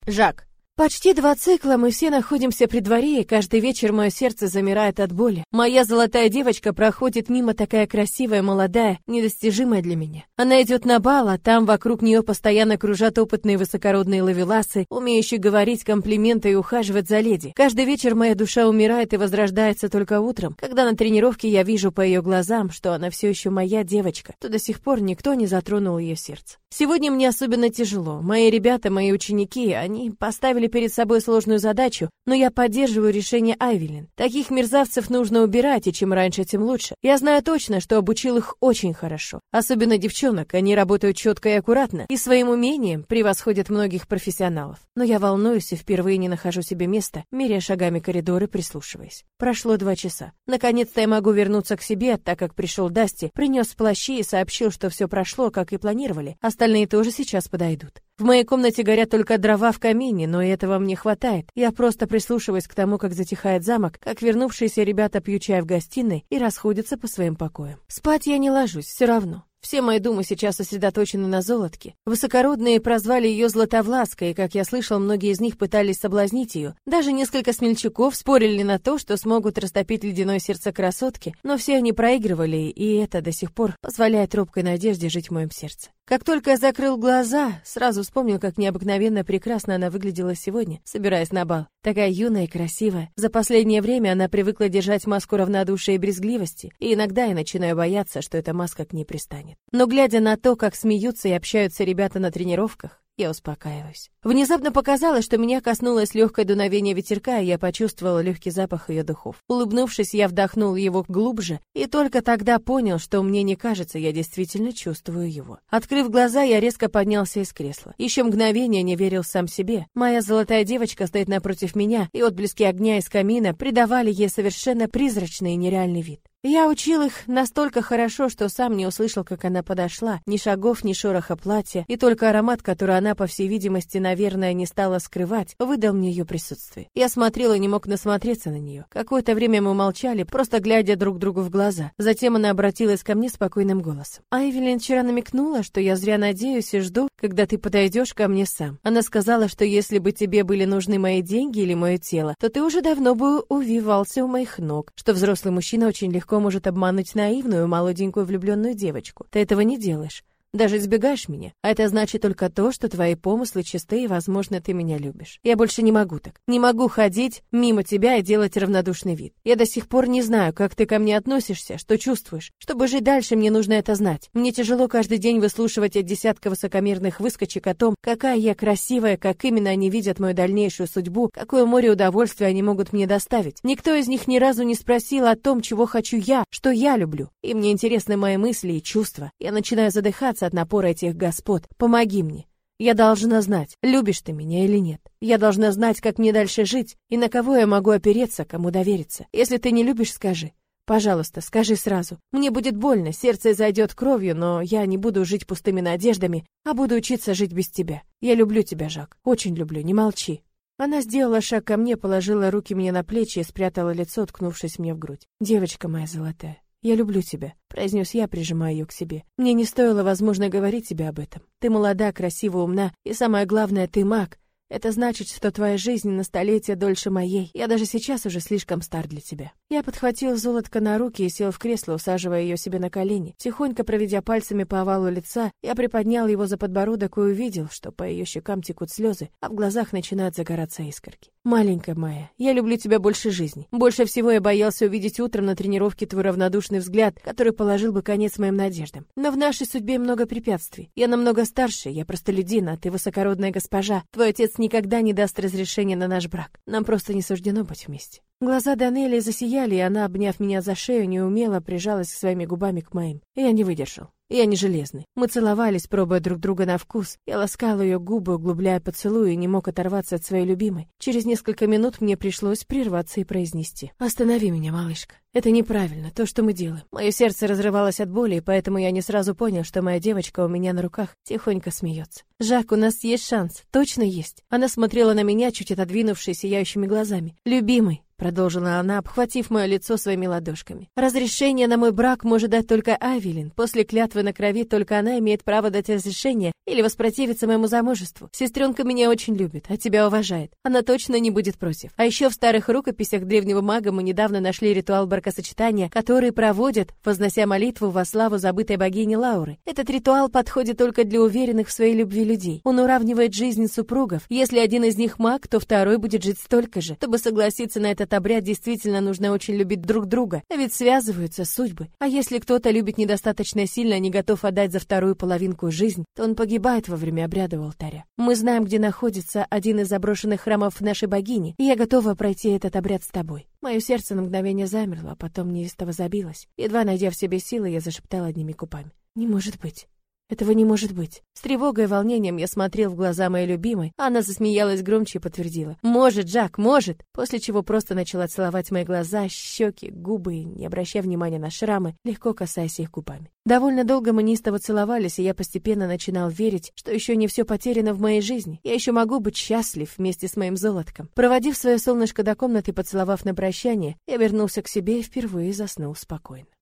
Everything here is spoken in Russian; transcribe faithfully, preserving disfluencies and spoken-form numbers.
Жак. Почти два цикла мы все находимся при дворе, и каждый вечер мое сердце замирает от боли. Моя золотая девочка проходит мимо, такая красивая, молодая, недостижимая для меня. Она идет на бал, а там вокруг нее постоянно кружат опытные высокородные ловеласы, умеющие говорить комплименты и ухаживать за леди. Каждый вечер моя душа умирает и возрождается только утром, когда на тренировке я вижу по ее глазам, что она все еще моя девочка, то до сих пор никто не затронул ее сердце. Сегодня мне особенно тяжело. Мои ребята, мои ученики, они поставили перед собой сложную задачу, но я поддерживаю решение Айвелин. Таких мерзавцев нужно убирать, и чем раньше, тем лучше. Я знаю точно, что обучил их очень хорошо. Особенно девчонок, они работают четко и аккуратно, и своим умением превосходят многих профессионалов. Но я волнуюсь и впервые не нахожу себе места, меряя шагами коридоры, прислушиваясь. Прошло два часа. Наконец-то я могу вернуться к себе, так как пришел Дасти, принес плащи и сообщил, что все прошло, как и планировали. Остальные тоже сейчас подойдут. В моей комнате горят только дрова в камине, но и этого мне хватает. Я просто прислушиваюсь к тому, как затихает замок, как вернувшиеся ребята пьют чай в гостиной и расходятся по своим покоям. Спать я не ложусь, все равно. Все мои думы сейчас сосредоточены на золотке. Высокородные прозвали ее Златовлаской, и, как я слышал, многие из них пытались соблазнить ее. Даже несколько смельчаков спорили на то, что смогут растопить ледяное сердце красотки, но все они проигрывали, и это до сих пор позволяет робкой надежде жить в моем сердце. Как только я закрыл глаза, сразу вспомнил, как необыкновенно прекрасно она выглядела сегодня, собираясь на бал. Такая юная и красивая. За последнее время она привыкла держать маску равнодушия и брезгливости, и иногда я начинаю бояться, что эта маска к ней пристанет. Но глядя на то, как смеются и общаются ребята на тренировках, я успокаиваюсь. Внезапно показалось, что меня коснулось легкое дуновение ветерка, и я почувствовала легкий запах ее духов. Улыбнувшись, я вдохнул его глубже, и только тогда понял, что мне не кажется, я действительно чувствую его. Открыв глаза, я резко поднялся из кресла. Еще мгновение не верил сам себе. Моя золотая девочка стоит напротив меня, и отблески огня из камина придавали ей совершенно призрачный и нереальный вид. Я учил их настолько хорошо, что сам не услышал, как она подошла, ни шагов, ни шороха платья, и только аромат, который она, по всей видимости, наверное, не стала скрывать, выдал мне ее присутствие. Я смотрел и не мог насмотреться на нее. Какое-то время мы молчали, просто глядя друг другу в глаза. Затем она обратилась ко мне спокойным голосом. Айвелин вчера намекнула, что я зря надеюсь и жду, когда ты подойдешь ко мне сам. Она сказала, что если бы тебе были нужны мои деньги или мое тело, то ты уже давно бы увивался у моих ног, что взрослый мужчина очень легко может обмануть наивную, молоденькую влюбленную девочку. Ты этого не делаешь. Даже избегаешь меня. А это значит только то, что твои помыслы чисты, и, возможно, ты меня любишь. Я больше не могу так. Не могу ходить мимо тебя и делать равнодушный вид. Я до сих пор не знаю, как ты ко мне относишься, что чувствуешь. Чтобы жить дальше, мне нужно это знать. Мне тяжело каждый день выслушивать от десятка высокомерных выскочек о том, какая я красивая, как именно они видят мою дальнейшую судьбу, какое море удовольствия они могут мне доставить. Никто из них ни разу не спросил о том, чего хочу я, что я люблю. И мне интересны мои мысли и чувства. Я начинаю задыхаться от напора этих господ. Помоги мне. Я должна знать, любишь ты меня или нет. Я должна знать, как мне дальше жить и на кого я могу опереться, кому довериться. Если ты не любишь, скажи. Пожалуйста, скажи сразу. Мне будет больно, сердце зайдет кровью, но я не буду жить пустыми надеждами, а буду учиться жить без тебя. Я люблю тебя, Жак. Очень люблю, не молчи. Она сделала шаг ко мне, положила руки мне на плечи и спрятала лицо, уткнувшись мне в грудь. Девочка моя золотая. «Я люблю тебя», — произнес я, прижимая ее к себе. «Мне не стоило, возможно, говорить тебе об этом. Ты молода, красива, умна, и самое главное, ты маг. Это значит, что твоя жизнь на столетие дольше моей. Я даже сейчас уже слишком стар для тебя». Я подхватил золотко на руки и сел в кресло, усаживая ее себе на колени. Тихонько проведя пальцами по овалу лица, я приподнял его за подбородок и увидел, что по ее щекам текут слезы, а в глазах начинают загораться искорки. «Маленькая моя, я люблю тебя больше жизни. Больше всего я боялся увидеть утром на тренировке твой равнодушный взгляд, который положил бы конец моим надеждам. Но в нашей судьбе много препятствий. Я намного старше, я простолюдин, а ты высокородная госпожа. Твой отец никогда не даст разрешения на наш брак. Нам просто не суждено быть вместе». Глаза Данелии засияли, и она, обняв меня за шею, неумело прижалась своими губами к моим. Я не выдержал. Я не железный. Мы целовались, пробуя друг друга на вкус. Я ласкал ее губы, углубляя поцелуй, и не мог оторваться от своей любимой. Через несколько минут мне пришлось прерваться и произнести: «Останови меня, малышка. Это неправильно, то, что мы делаем». Мое сердце разрывалось от боли, и поэтому я не сразу понял, что моя девочка у меня на руках тихонько смеется. «Жак, у нас есть шанс. Точно есть». Она смотрела на меня, чуть отодвинувшись сияющими глазами. «Любимый», — продолжила она, обхватив мое лицо своими ладошками. Разрешение на мой брак может дать только Авелин. После клятвы на крови только она имеет право дать разрешение или воспротивиться моему замужеству. Сестренка меня очень любит, а тебя уважает. Она точно не будет против. А еще в старых рукописях древнего мага мы недавно нашли ритуал бракосочетания, который проводят, вознося молитву во славу забытой богини Лауры. Этот ритуал подходит только для уверенных в своей любви людей. Он уравнивает жизнь супругов. Если один из них маг, то второй будет жить столько же. Чтобы согласиться на этот обряд, действительно нужно очень любить друг друга, а ведь связываются судьбы. А если кто-то любит недостаточно сильно, не готов отдать за вторую половинку жизнь, то он погибает во время обряда у алтаря. Мы знаем, где находится один из заброшенных храмов нашей богини, и я готова пройти этот обряд с тобой. Мое сердце на мгновение замерло, а потом неистово забилось. Едва найдя в себе силы, я зашептала одними губами: «Не может быть! Этого не может быть!» С тревогой и волнением я смотрел в глаза моей любимой, а она засмеялась громче и подтвердила: «Может, Жак, может!» После чего просто начала целовать мои глаза, щеки, губы, не обращая внимания на шрамы, легко касаясь их губами. Довольно долго мы неистово целовались, и я постепенно начинал верить, что еще не все потеряно в моей жизни. Я еще могу быть счастлив вместе с моим золотком. Проводив свое солнышко до комнаты и поцеловав на прощание, я вернулся к себе и впервые заснул спокойно.